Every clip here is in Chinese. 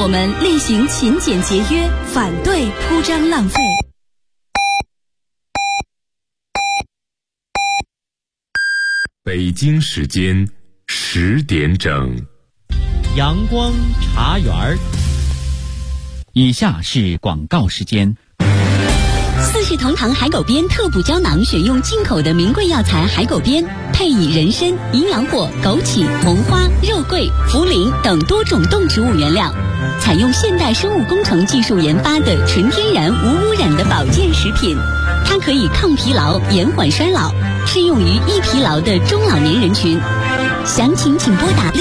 我们厉行勤俭节约，反对铺张浪费。 北京时间10点整， 阳光茶园儿。以下是广告时间。 四世同堂海狗鞭特补胶囊，选用进口的名贵药材海狗鞭，配以人参、营养果、枸杞、红花、肉桂、茯苓等多种动植物原料，采用现代生物工程技术研发的纯天然无污染的保健食品。它可以抗疲劳、延缓衰老，适用于易疲劳的中老年人群。详情请拨打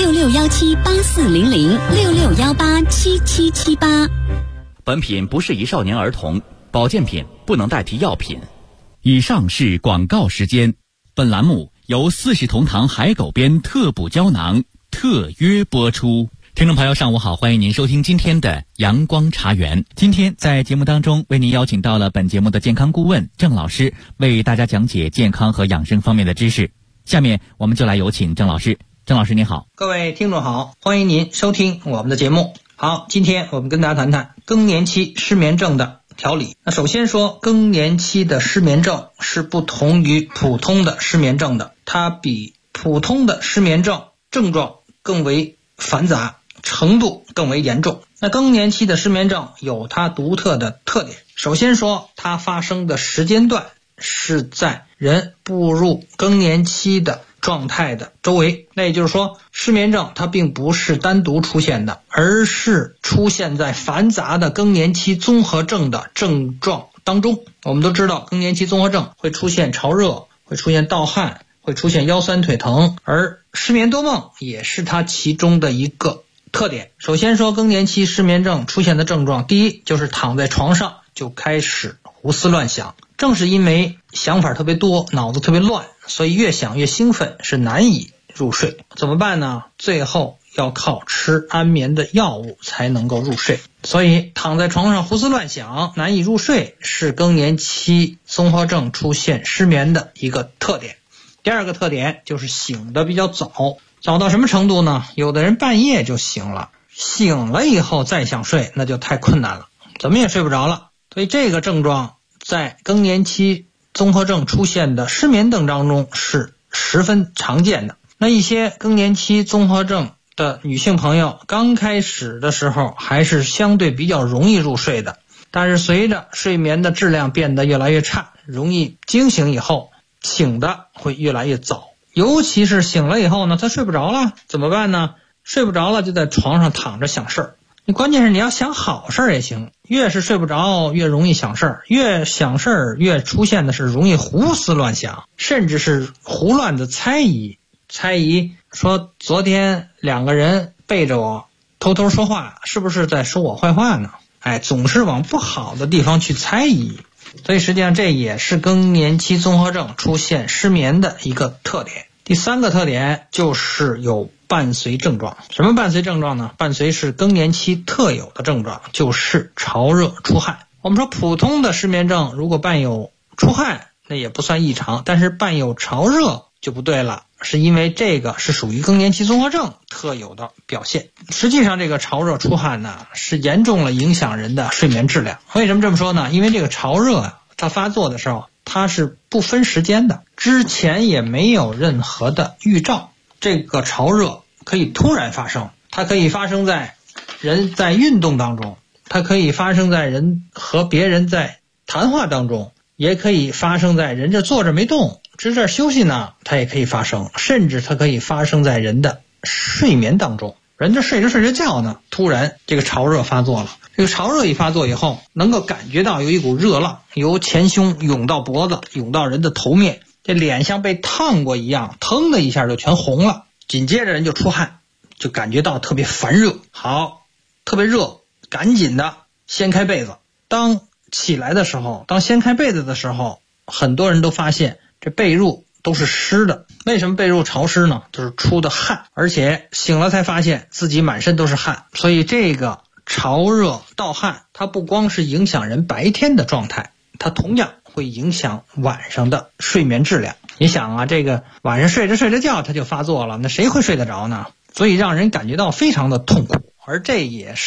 6617840066187778。 本品不适宜少年儿童，保健品不能代替药品。以上是广告时间。本栏目由四世同堂海狗鞭特补胶囊特约播出。听众朋友上午好，欢迎您收听今天的阳光茶园。今天在节目当中为您邀请到了本节目的健康顾问郑老师，为大家讲解健康和养生方面的知识。下面我们就来有请郑老师。郑老师您好。 各位听众好，欢迎您收听我们的节目。好，今天我们跟大家谈谈更年期失眠症的调理。那首先说，更年期的失眠症是不同于普通的失眠症的，它比普通的失眠症症状更为繁杂，程度更为严重。那更年期的失眠症有它独特的特点。首先说，它发生的时间段是在人步入更年期的状态的周围。那也就是说，失眠症它并不是单独出现的，而是出现在繁杂的更年期综合症的症状当中。我们都知道，更年期综合症会出现潮热，会出现盗汗，会出现腰酸腿疼，而失眠多梦也是它其中的一个特点。首先说，更年期失眠症出现的症状，第一就是躺在床上就开始胡思乱想。正是因为想法特别多，脑子特别乱，所以越想越兴奋，是难以入睡。怎么办呢？最后要靠吃安眠的药物才能够入睡。所以躺在床上胡思乱想，难以入睡，是更年期综合症出现失眠的一个特点。第二个特点就是醒得比较早。早到什么程度呢？有的人半夜就醒了，醒了以后再想睡，那就太困难了，怎么也睡不着了。所以这个症状在更年期综合症出现的失眠症当中是十分常见的。那一些更年期综合症的女性朋友刚开始的时候还是相对比较容易入睡的，但是随着睡眠的质量变得越来越差，容易惊醒以后醒的会越来越早。尤其是醒了以后呢，她睡不着了，怎么办呢？睡不着了就在床上躺着想事儿。你关键是你要想好事儿也行，越是睡不着越容易想事儿，越想事儿越出现的是容易胡思乱想，甚至是胡乱的猜疑说昨天两个人背着我偷偷说话，是不是在说我坏话呢？总是往不好的地方去猜疑。所以实际上这也是更年期综合症出现失眠的一个特点。第三个特点就是有伴随症状。什么伴随症状呢？伴随是更年期特有的症状，就是潮热出汗。我们说普通的失眠症如果伴有出汗，那也不算异常，但是伴有潮热就不对了，是因为这个是属于更年期综合症特有的表现。实际上这个潮热出汗呢，是严重了影响人的睡眠质量。为什么这么说呢？因为这个潮热它发作的时候它是不分时间的，之前也没有任何的预兆。这个潮热可以突然发生，它可以发生在人在运动当中，它可以发生在人和别人在谈话当中，也可以发生在人这坐着没动只这休息呢，它也可以发生，甚至它可以发生在人的睡眠当中。人这睡着觉呢，突然这个潮热发作了。这个潮热一发作以后，能够感觉到有一股热浪由前胸涌到脖子，涌到人的头面，这脸像被烫过一样，腾的一下就全红了。紧接着人就出汗，就感觉到特别烦热。好，特别热，赶紧的掀开被子。当起来的时候，当掀开被子的时候，很多人都发现这被褥都是湿的。为什么被褥潮湿呢？就是出的汗，而且醒了才发现自己满身都是汗。所以这个潮热盗汗，它不光是影响人白天的状态，它同样会影响晚上的睡眠质量。你想啊，这个晚上睡着觉它就发作了，那谁会睡得着呢？所以让人感觉到非常的痛苦。而这也是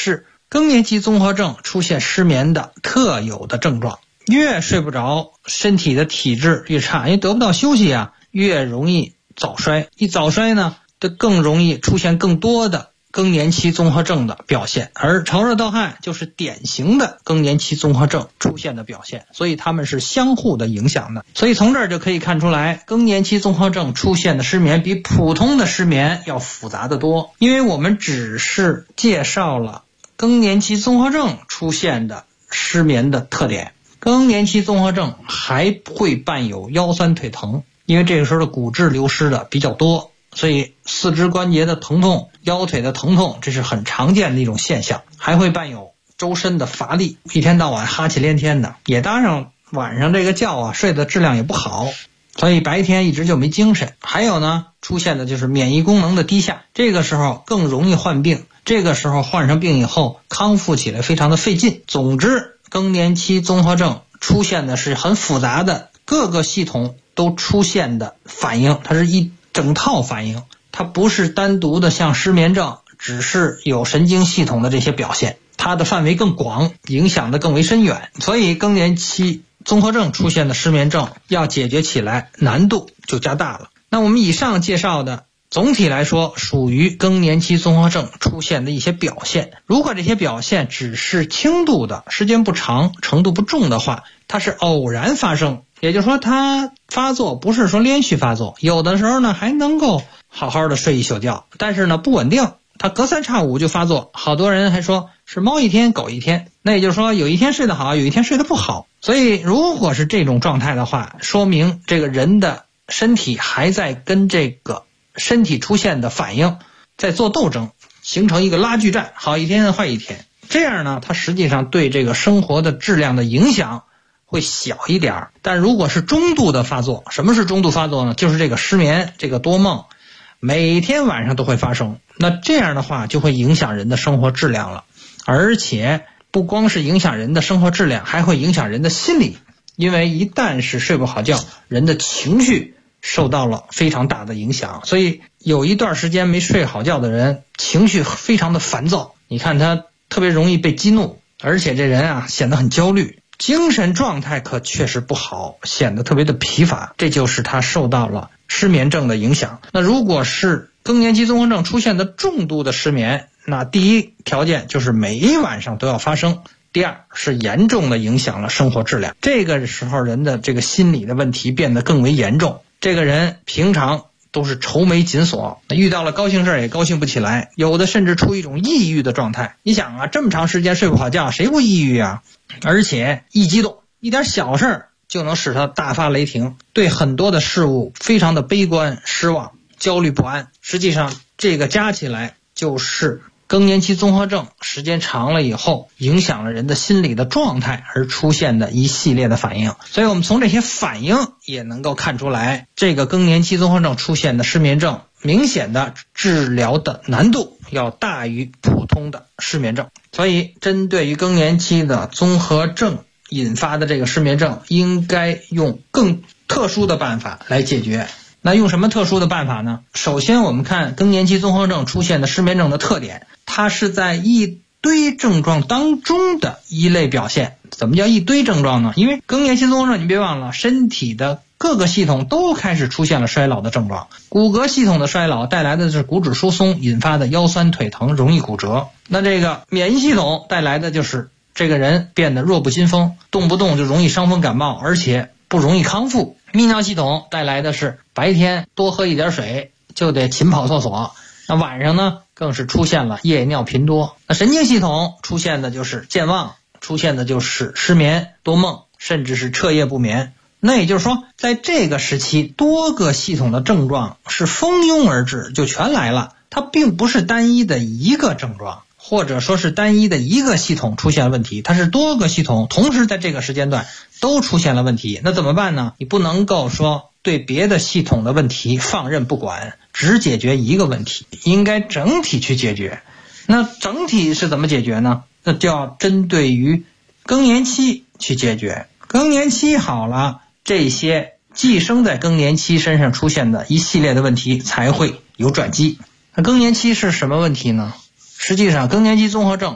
更年期综合症出现失眠的特有的症状。越睡不着，身体的体质越差，因为得不到休息啊，越容易早衰。一早衰呢，就更容易出现更多的更年期综合症的表现，而潮热盗汗就是典型的更年期综合症出现的表现，所以它们是相互的影响的。所以从这儿就可以看出来，更年期综合症出现的失眠比普通的失眠要复杂得多。因为我们只是介绍了更年期综合症出现的失眠的特点，更年期综合症还会伴有腰酸腿疼，因为这个时候的骨质流失的比较多，所以四肢关节的疼痛、腰腿的疼痛，这是很常见的一种现象。还会伴有周身的乏力，一天到晚哈气连天的，也搭上晚上这个觉啊睡的质量也不好，所以白天一直就没精神。还有呢，出现的就是免疫功能的低下，这个时候更容易患病，这个时候患上病以后康复起来非常的费劲。总之，更年期综合症出现的是很复杂的各个系统都出现的反应，它是一整套反应，它不是单独的像失眠症只是有神经系统的这些表现，它的范围更广，影响的更为深远。所以更年期综合症出现的失眠症要解决起来难度就加大了。那我们以上介绍的总体来说属于更年期综合症出现的一些表现，如果这些表现只是轻度的，时间不长，程度不重的话，它是偶然发生，也就是说它发作不是说连续发作，有的时候呢还能够好好的睡一宿觉，但是呢不稳定，它隔三差五就发作，好多人还说是猫一天狗一天，那也就是说有一天睡得好，有一天睡得不好。所以如果是这种状态的话，说明这个人的身体还在跟这个身体出现的反应在做斗争，形成一个拉锯战，好一天坏一天。这样呢，它实际上对这个生活的质量的影响会小一点。但如果是中度的发作，什么是中度发作呢？就是这个失眠，这个多梦，每天晚上都会发生。那这样的话就会影响人的生活质量了，而且不光是影响人的生活质量，还会影响人的心理。因为一旦是睡不好觉，人的情绪受到了非常大的影响，所以有一段时间没睡好觉的人情绪非常的烦躁，你看他特别容易被激怒，而且这人啊显得很焦虑，精神状态可确实不好，显得特别的疲乏，这就是他受到了失眠症的影响。那如果是更年期综合症出现的重度的失眠，那第一条件就是每一晚上都要发生，第二是严重的影响了生活质量，这个时候人的这个心理的问题变得更为严重，这个人平常都是愁眉紧锁，遇到了高兴事也高兴不起来，有的甚至处于一种抑郁的状态。你想啊，这么长时间睡不好觉，谁不抑郁啊？而且一激动，一点小事就能使他大发雷霆，对很多的事物非常的悲观失望，焦虑不安。实际上这个加起来就是更年期综合症时间长了以后影响了人的心理的状态而出现的一系列的反应。所以我们从这些反应也能够看出来，这个更年期综合症出现的失眠症明显的治疗的难度要大于普通的失眠症。所以针对于更年期的综合症引发的这个失眠症，应该用更特殊的办法来解决。那用什么特殊的办法呢？首先我们看更年期综合症出现的失眠症的特点，它是在一堆症状当中的一类表现。怎么叫一堆症状呢？因为更年期综合症你别忘了，身体的各个系统都开始出现了衰老的症状，骨骼系统的衰老带来的是骨质疏松引发的腰酸腿疼，容易骨折。那这个免疫系统带来的就是这个人变得弱不禁风，动不动就容易伤风感冒，而且不容易康复。泌尿系统带来的是白天多喝一点水就得勤跑厕所，那晚上呢更是出现了夜尿频多。那神经系统出现的就是健忘，出现的就是失眠多梦，甚至是彻夜不眠。那也就是说，在这个时期多个系统的症状是蜂拥而至，就全来了，它并不是单一的一个症状，或者说是单一的一个系统出现了问题，它是多个系统同时在这个时间段都出现了问题。那怎么办呢？你不能够说对别的系统的问题放任不管，只解决一个问题，应该整体去解决。那整体是怎么解决呢？那就要针对于更年期去解决。更年期好了，这些寄生在更年期身上出现的一系列的问题才会有转机。那更年期是什么问题呢？实际上更年期综合症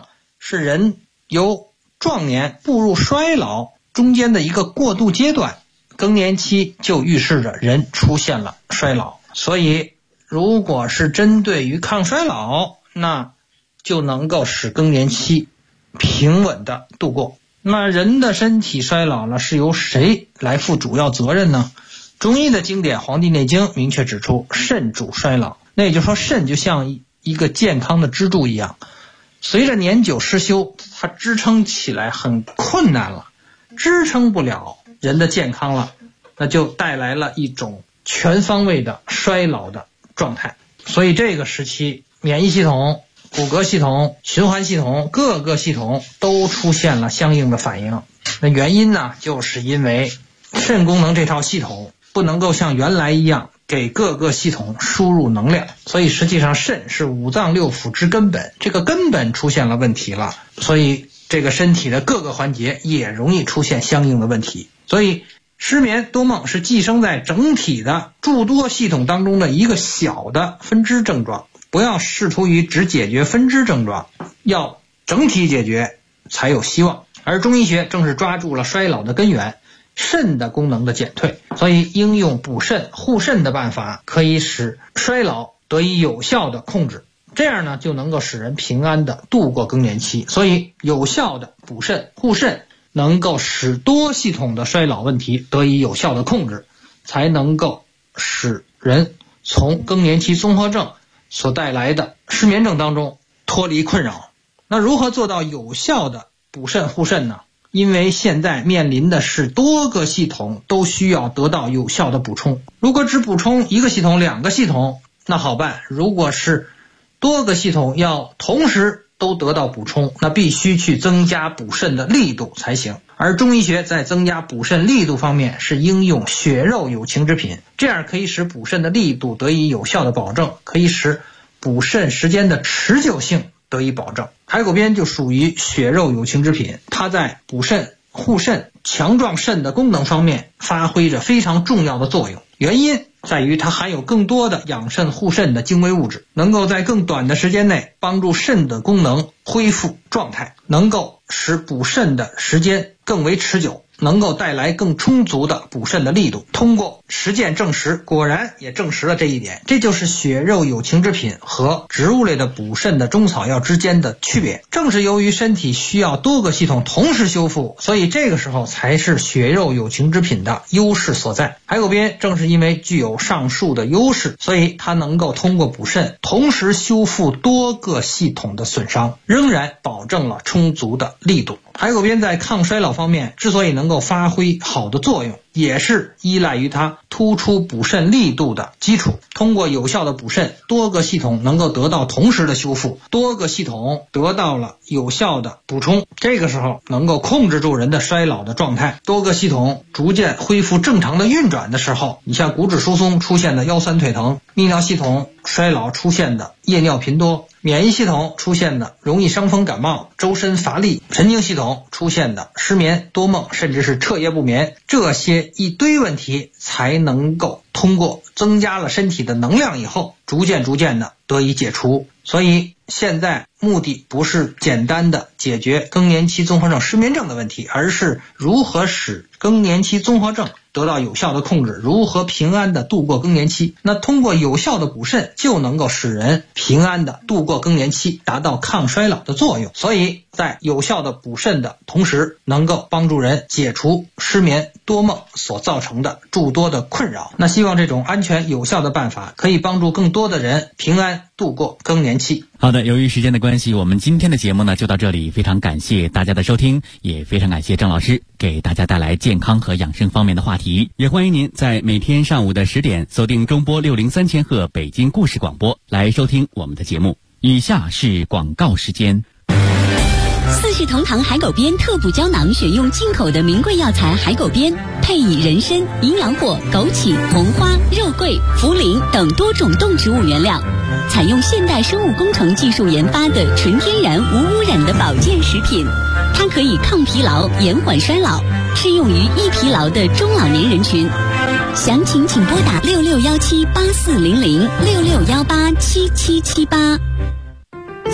是人由壮年步入衰老中间的一个过渡阶段，更年期就预示着人出现了衰老。所以如果是针对于抗衰老，那就能够使更年期平稳的度过。那人的身体衰老了，是由谁来负主要责任呢？中医的经典《黄帝内经》明确指出，肾主衰老。那也就是说，肾就像一个健康的支柱一样，随着年久失修，它支撑起来很困难了，支撑不了人的健康了，那就带来了一种全方位的衰老的状态。所以这个时期，免疫系统、骨骼系统、循环系统各个系统都出现了相应的反应。那原因呢，就是因为肾功能这套系统不能够像原来一样给各个系统输入能量，所以实际上肾是五脏六腑之根本，这个根本出现了问题了，所以这个身体的各个环节也容易出现相应的问题。所以失眠多梦是寄生在整体的诸多系统当中的一个小的分支症状，不要试图于只解决分支症状，要整体解决才有希望。而中医学正是抓住了衰老的根源，肾的功能的减退，所以应用补肾护肾的办法，可以使衰老得以有效的控制，这样呢就能够使人平安的度过更年期。所以有效的补肾护肾能够使多系统的衰老问题得以有效的控制，才能够使人从更年期综合症所带来的失眠症当中脱离困扰。那如何做到有效的补肾护肾呢？因为现在面临的是多个系统都需要得到有效的补充，如果只补充一个系统两个系统那好办，如果是多个系统要同时都得到补充，那必须去增加补肾的力度才行。而中医学在增加补肾力度方面是应用血肉有情之品，这样可以使补肾的力度得以有效的保证，可以使补肾时间的持久性得以保证。海狗鞭就属于血肉有情之品，它在补肾护肾强壮肾的功能方面发挥着非常重要的作用，原因在于它含有更多的养肾护肾的精微物质，能够在更短的时间内帮助肾的功能恢复状态，能够使补肾的时间更为持久，能够带来更充足的补肾的力度。通过实践证实，果然也证实了这一点，这就是血肉有情之品和植物类的补肾的中草药之间的区别。正是由于身体需要多个系统同时修复，所以这个时候才是血肉有情之品的优势所在。海狗鞭正是因为具有上述的优势，所以它能够通过补肾同时修复多个系统的损伤，仍然保证了充足的力度。海狗鞭在抗衰老方面之所以能够发挥好的作用，也是依赖于它突出补肾力度的基础。通过有效的补肾，多个系统能够得到同时的修复，多个系统得到了有效的补充，这个时候能够控制住人的衰老的状态。多个系统逐渐恢复正常的运转的时候，你像骨质疏松出现的腰酸腿疼，泌尿系统衰老出现的夜尿频多，免疫系统出现的容易伤风感冒、周身乏力，神经系统出现的失眠多梦，甚至是彻夜不眠，这些一堆问题才能够通过增加了身体的能量以后，逐渐的得以解除。所以现在目的不是简单的解决更年期综合症失眠症的问题，而是如何使更年期综合症得到有效的控制，如何平安的度过更年期。那通过有效的补肾就能够使人平安的度过更年期，达到抗衰老的作用。所以在有效的补肾的同时，能够帮助人解除失眠多梦所造成的诸多的困扰。那希望这种安全有效的办法可以帮助更多的人平安度过更年期。 好的，由于时间的关系，我们今天的节目呢就到这里，非常感谢大家的收听，也非常感谢郑老师给大家带来健康和养生方面的话题。也欢迎您在每天上午的10点锁定中波603千赫北京故事广播来收听我们的节目。以下是广告时间。 四世同堂海狗鞭特补胶囊选用进口的名贵药材海狗鞭，配以人参、阴阳果、枸杞、红花、肉桂、茯苓等多种动植物原料，采用现代生物工程技术研发的纯天然无污染的保健食品。它可以抗疲劳、延缓衰老，适用于易疲劳的中老年人群。详情请拨打66178400 66187778。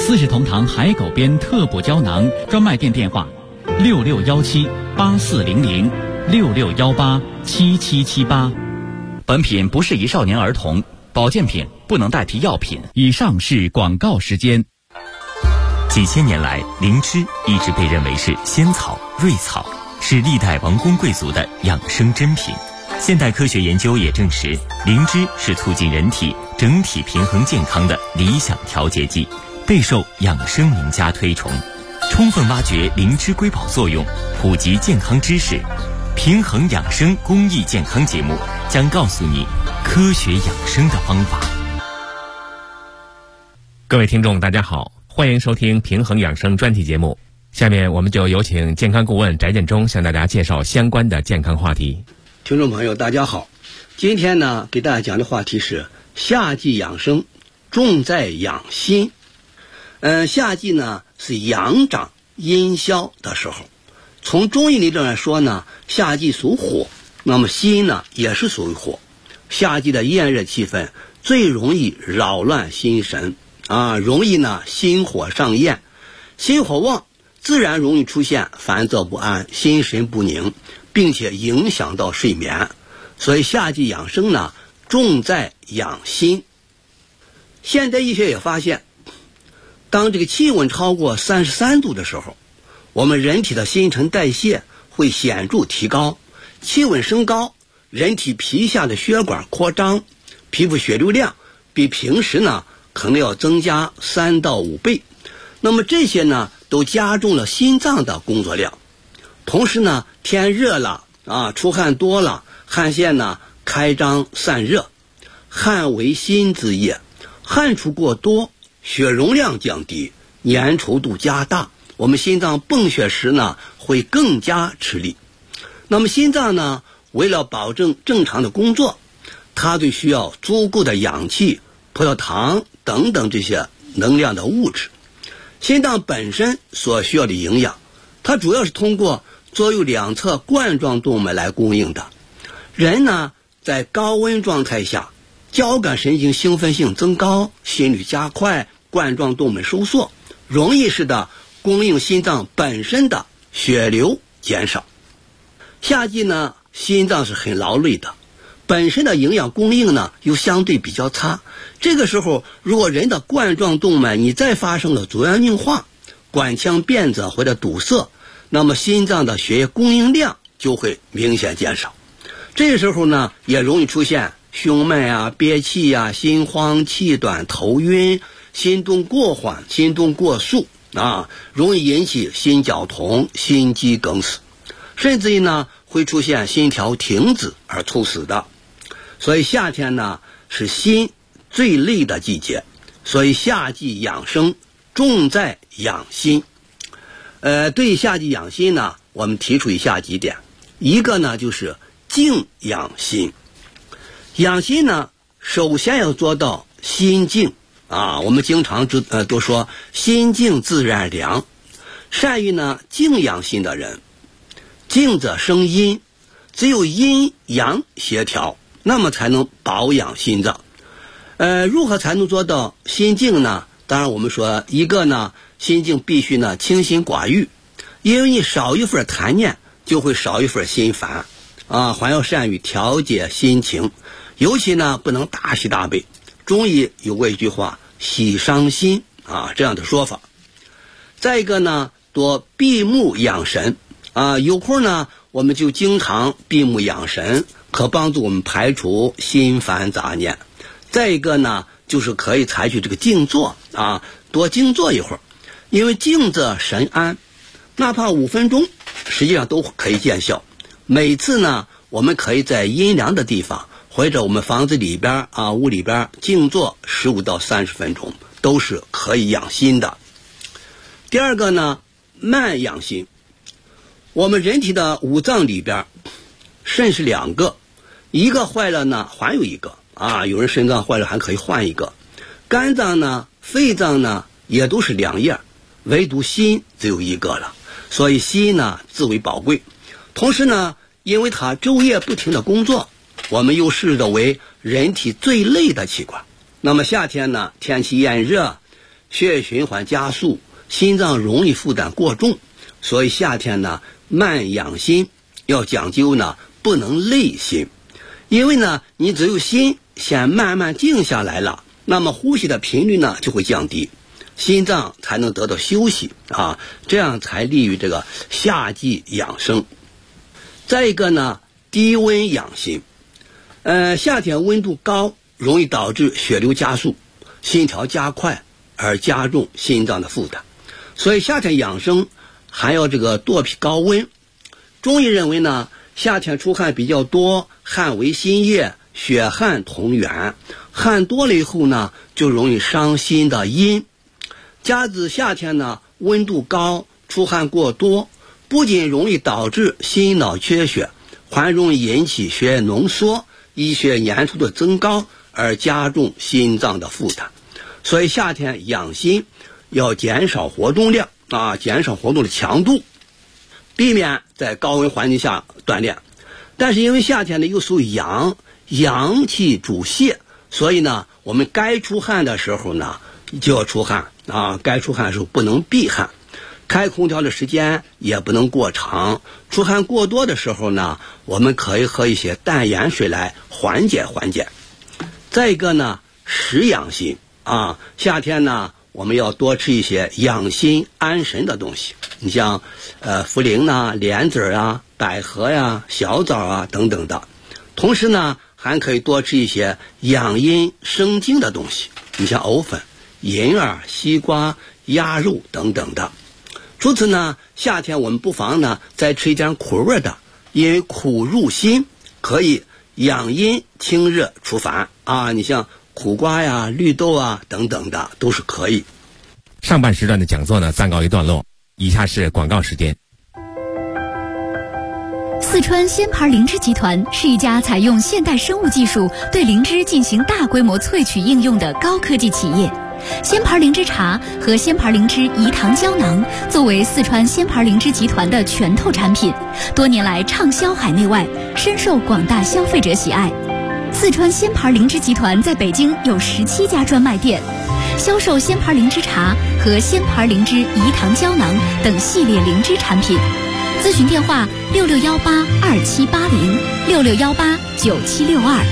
四世同堂海狗鞭特补胶囊，专卖店电话6617840066187778。本品不适宜少年儿童，保健品不能代替药品。以上是广告时间。 几千年来，灵芝一直被认为是仙草、瑞草，是历代王公贵族的养生珍品。现代科学研究也证实，灵芝是促进人体整体平衡健康的理想调节剂，备受养生名家推崇。充分挖掘灵芝瑰宝作用，普及健康知识，平衡养生公益健康节目将告诉你科学养生的方法。 各位听众大家好，欢迎收听平衡养生专题节目。下面我们就有请健康顾问翟建中向大家介绍相关的健康话题。 听众朋友大家好，今天呢给大家讲的话题是夏季养生重在养心。夏季呢是阳长阴消的时候，从中医理论来说呢，夏季属火，那么心呢也是属于火。夏季的炎热气氛最容易扰乱心神容易呢心火上炎，心火旺自然容易出现烦躁不安、心神不宁，并且影响到睡眠。所以夏季养生呢重在养心。现代医学也发现，当这个气温超过33度的时候，我们人体的新陈代谢会显著提高，气温升高，人体皮下的血管扩张，皮肤血流量比平时呢可能要增加3到5倍。那么这些呢都加重了心脏的工作量。同时呢天热了出汗多了，汗腺呢开张散热，汗为心之液，汗出过多，血容量降低，粘稠度加大，我们心脏泵血时呢会更加吃力。那么心脏呢为了保证正常的工作，它就需要足够的氧气、葡萄糖等等这些能量的物质。心脏本身所需要的营养，它主要是通过左右两侧冠状动脉来供应的。人呢在高温状态下，交感神经兴奋性增高，心率加快，冠状动脉收缩，容易使得供应心脏本身的血流减少。夏季呢心脏是很劳累的，本身的营养供应呢又相对比较差。这个时候如果人的冠状动脉你再发生了浊样硬化、管腔变窄或者堵塞，那么心脏的血液供应量就会明显减少。这时候呢也容易出现胸闷憋气心慌气短、头晕、心动过缓、心动过速容易引起心绞痛、心肌梗死，甚至于呢会出现心跳停止而猝死的。所以夏天呢是心最累的季节，所以夏季养生重在养心。对夏季养心呢，我们提出以下几点。一个呢就是静养心。养心呢首先要做到心静我们经常都说心静自然凉。善于呢静养心的人，静者生阴，只有阴阳协调，那么才能保养心脏。如何才能做到心静呢？当然我们说一个呢心静必须呢清心寡欲，因为你少一份贪念就会少一份心烦还要善于调节心情，尤其呢不能大喜大悲。中医有过一句话，喜伤心这样的说法。再一个呢多闭目养神有空呢我们就经常闭目养神，可帮助我们排除心烦杂念。再一个呢就是可以采取这个静坐多静坐一会儿，因为静者神安，哪怕5分钟实际上都可以见效。每次呢我们可以在阴凉的地方或者我们房子里边屋里边静坐15到30分钟，都是可以养心的。第二个呢慢养心。我们人体的五脏里边肾是2个，一个坏了呢还有一个有人肾脏坏了还可以换一个。肝脏呢肺脏呢也都是2叶，唯独心只有1个了，所以心呢至为宝贵。同时呢因为它昼夜不停的工作，我们又视之为人体最累的器官。那么夏天呢天气炎热， 血液循环加速，心脏容易负担过重。所以夏天呢，慢养心，要讲究呢，不能累心。因为呢，你只有心先慢慢静下来了，那么呼吸的频率呢就会降低，心脏才能得到休息啊，这样才利于这个夏季养生。再一个呢，低温养心。夏天温度高，容易导致血流加速，心跳加快，而加重心脏的负担。所以夏天养生还要这个躲避高温。中医认为呢，夏天出汗比较多，汗为心液，血汗同源，汗多了以后呢，就容易伤心的阴。加之夏天呢，温度高，出汗过多，不仅容易导致心脑缺血，还容易引起血液浓缩，医学粘稠的增高，而加重心脏的负担。所以夏天养心要减少活动量啊，减少活动的强度，避免在高温环境下锻炼。但是因为夏天呢又属于阳，阳气主泄，所以呢我们该出汗的时候呢就要出汗啊，该出汗的时候不能避汗，开空调的时间也不能过长。出汗过多的时候呢，我们可以喝一些淡盐水来缓解缓解。再一个呢，食养心啊，夏天呢我们要多吃一些养心安神的东西，你像茯苓啊、莲子啊、百合呀、小枣啊等等的。同时呢，还可以多吃一些养阴生津的东西，你像藕粉、银耳、西瓜、鸭肉等等的。除此呢，夏天我们不妨呢再吃一点苦味的，因为苦入心，可以养阴清热除烦啊。你像苦瓜呀、绿豆啊等等的都是可以。 上半时段的讲座呢暂告一段落，以下是广告时间。 四川鲜牌灵芝集团是一家采用现代生物技术对灵芝进行大规模萃取应用的高科技企业。鲜牌灵芝茶和鲜牌灵芝饴糖胶囊作为四川鲜牌灵芝集团的拳头产品，多年来畅销海内外，深受广大消费者喜爱。四川鲜牌灵芝集团在北京有17家专卖店，销售鲜牌灵芝茶和鲜牌灵芝饴糖胶囊等系列灵芝产品。咨询电话66182780，66189762。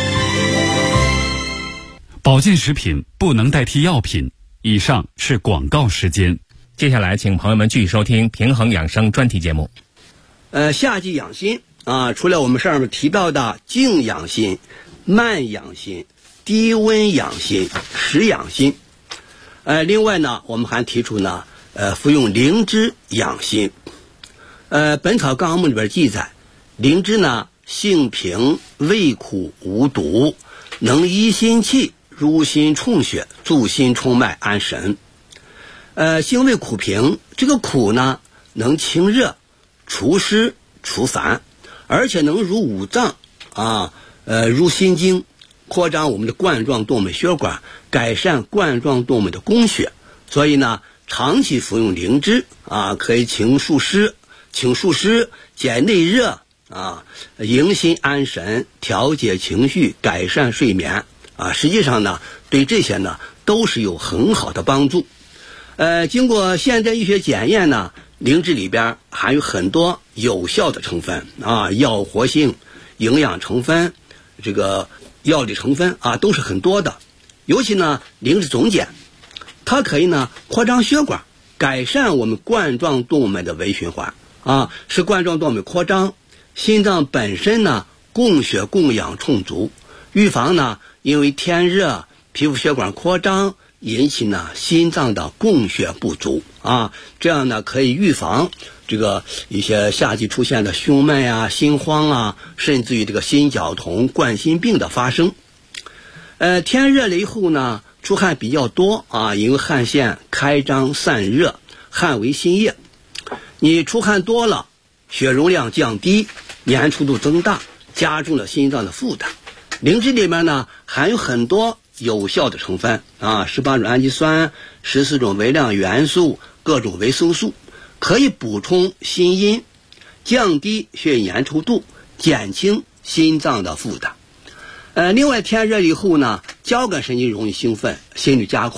保健食品不能代替药品。以上是广告时间。 接下来请朋友们继续收听平衡养生专题节目。 夏季养心啊，除了我们上面提到的静养心、慢养心、低温养心、食养心，另外呢，我们还提出呢，服用灵芝养心。本草纲目里边记载，灵芝呢性平，味苦无毒，能益心气，入心充血，助心充脉，安神。性味苦平，这个苦呢能清热、除湿、除烦，而且能入五脏啊，入心经，扩张我们的冠状动脉血管，改善冠状动脉的供血。所以呢，长期服用灵芝啊，可以清暑湿、解内热啊，迎心安神，调节情绪，改善睡眠啊。实际上呢，对这些呢都是有很好的帮助。经过现代医学检验呢，灵芝里边含有很多有效的成分啊，药活性、营养成分、这个药理成分啊，都是很多的。尤其呢，灵芝总碱，它可以呢扩张血管，改善我们冠状动脉的微循环啊，使冠状动脉扩张，心脏本身呢供血供氧充足，预防呢因为天热、皮肤血管扩张引起呢心脏的供血不足啊，这样呢可以预防这个一些夏季出现的胸闷啊、心慌啊，甚至于这个心绞痛、冠心病的发生。天热了以后呢，出汗比较多啊，因为汗腺开张散热，汗为心液。你出汗多了，血容量降低，粘稠度增大，加重了心脏的负担。灵芝里面呢含有很多有效的成分啊，18种氨基酸、14种微量元素、各种维生素，可以补充心阴，降低血液粘稠度，减轻心脏的负担。另外天热以后呢，交感神经容易兴奋，心率加快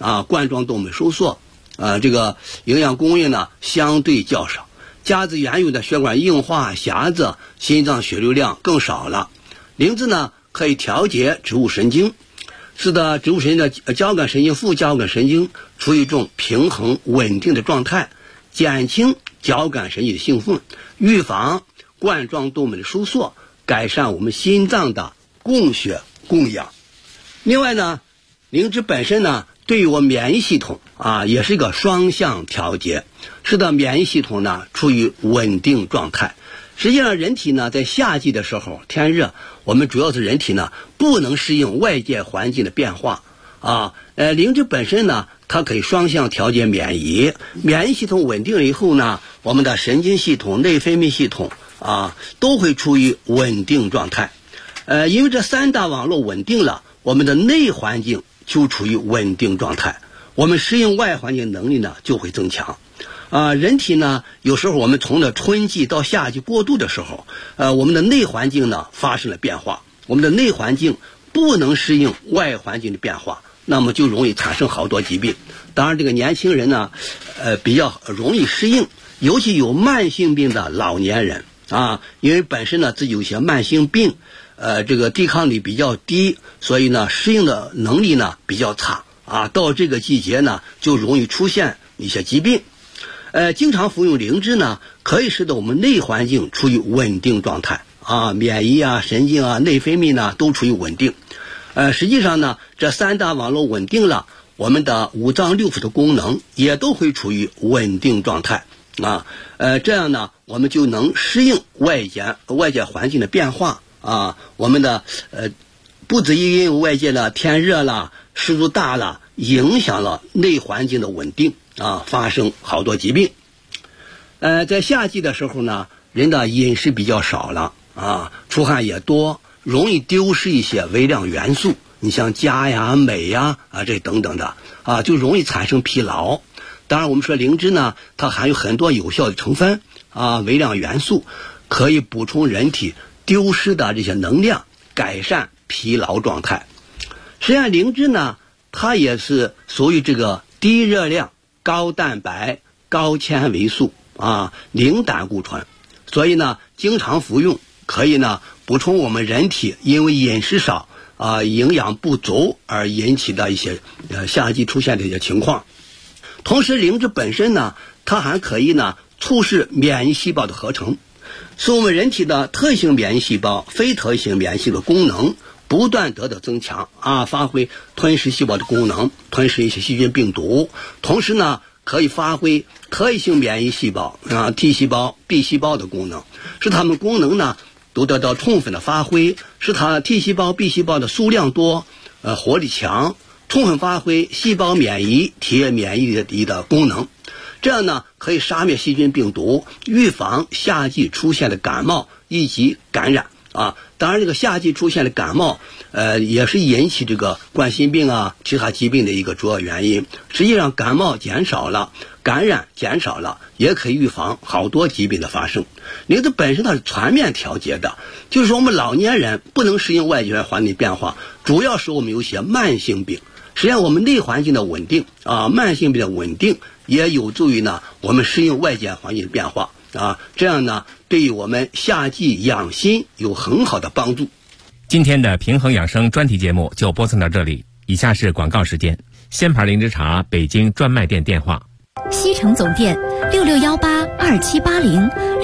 冠状动脉收缩，这个营养供应呢相对较少，加之原有的血管硬化、狭窄，心脏血流量更少了。灵芝呢可以调节植物神经，使得植物神经的交感神经、副交感神经处于一种平衡稳定的状态，减轻交感神经的兴奋，预防冠状动脉的收缩，改善我们心脏的供血供氧。另外呢，灵芝本身呢对于我免疫系统也是一个双向调节，使得免疫系统呢处于稳定状态。实际上人体呢在夏季的时候天热，我们主要是人体呢不能适应外界环境的变化灵芝本身呢它可以双向调节免疫系统稳定了以后呢，我们的神经系统、内分泌系统都会处于稳定状态。因为这三大网络稳定了，我们的内环境就处于稳定状态，我们适应外环境能力呢就会增强。人体呢有时候我们从了春季到夏季过渡的时候，我们的内环境呢发生了变化，我们的内环境不能适应外环境的变化，那么就容易产生好多疾病。当然这个年轻人呢比较容易适应，尤其有慢性病的老年人因为本身呢自己有些慢性病，这个抵抗力比较低，所以呢适应的能力呢比较差到这个季节呢就容易出现一些疾病。经常服用灵芝呢可以使得我们内环境处于稳定状态免疫神经内分泌呢都处于稳定。实际上呢这三大网络稳定了，我们的五脏六腑的功能也都会处于稳定状态这样呢我们就能适应外界环境的变化我们的不止因为外界的天热了、湿度大了，影响了内环境的稳定发生好多疾病。在夏季的时候呢，人的饮食比较少了出汗也多，容易丢失一些微量元素，你像钾呀、镁呀这等等的就容易产生疲劳。当然我们说灵芝呢它含有很多有效的成分微量元素，可以补充人体丢失的这些能量，改善疲劳状态。实际上灵芝呢它也是属于这个低热量、高蛋白、高纤维素零胆固醇，所以呢经常服用可以呢补充我们人体因为饮食少营养不足而引起的一些夏季出现的一些情况。同时灵芝本身呢它还可以呢促使免疫细胞的合成，使我们人体的特异性免疫细胞、非特异性免疫细胞功能不断得到增强发挥吞噬细胞的功能，吞噬一些细菌病毒，同时呢可以发挥特异性免疫细胞T 细胞、B 细胞的功能，使它们功能呢都得到充分的发挥，使它 T 细胞、B 细胞的数量多活力强，充分发挥细胞免疫、体液免疫力的功能。这样呢可以杀灭细菌病毒，预防夏季出现的感冒以及感染当然这个夏季出现的感冒也是引起这个冠心病其他疾病的一个主要原因。实际上感冒减少了，感染减少了，也可以预防好多疾病的发生。灵芝本身它是全面调节的，就是说我们老年人不能适应外界环境变化，主要是我们有些慢性病。实际上我们内环境的稳定慢性病的稳定也有助于呢我们适应外界环境的变化这样呢对于我们夏季养心有很好的帮助。 今天的平衡养生专题节目就播送到这里，以下是广告时间。仙牌灵芝茶北京专卖店电话： 西城总店66182780。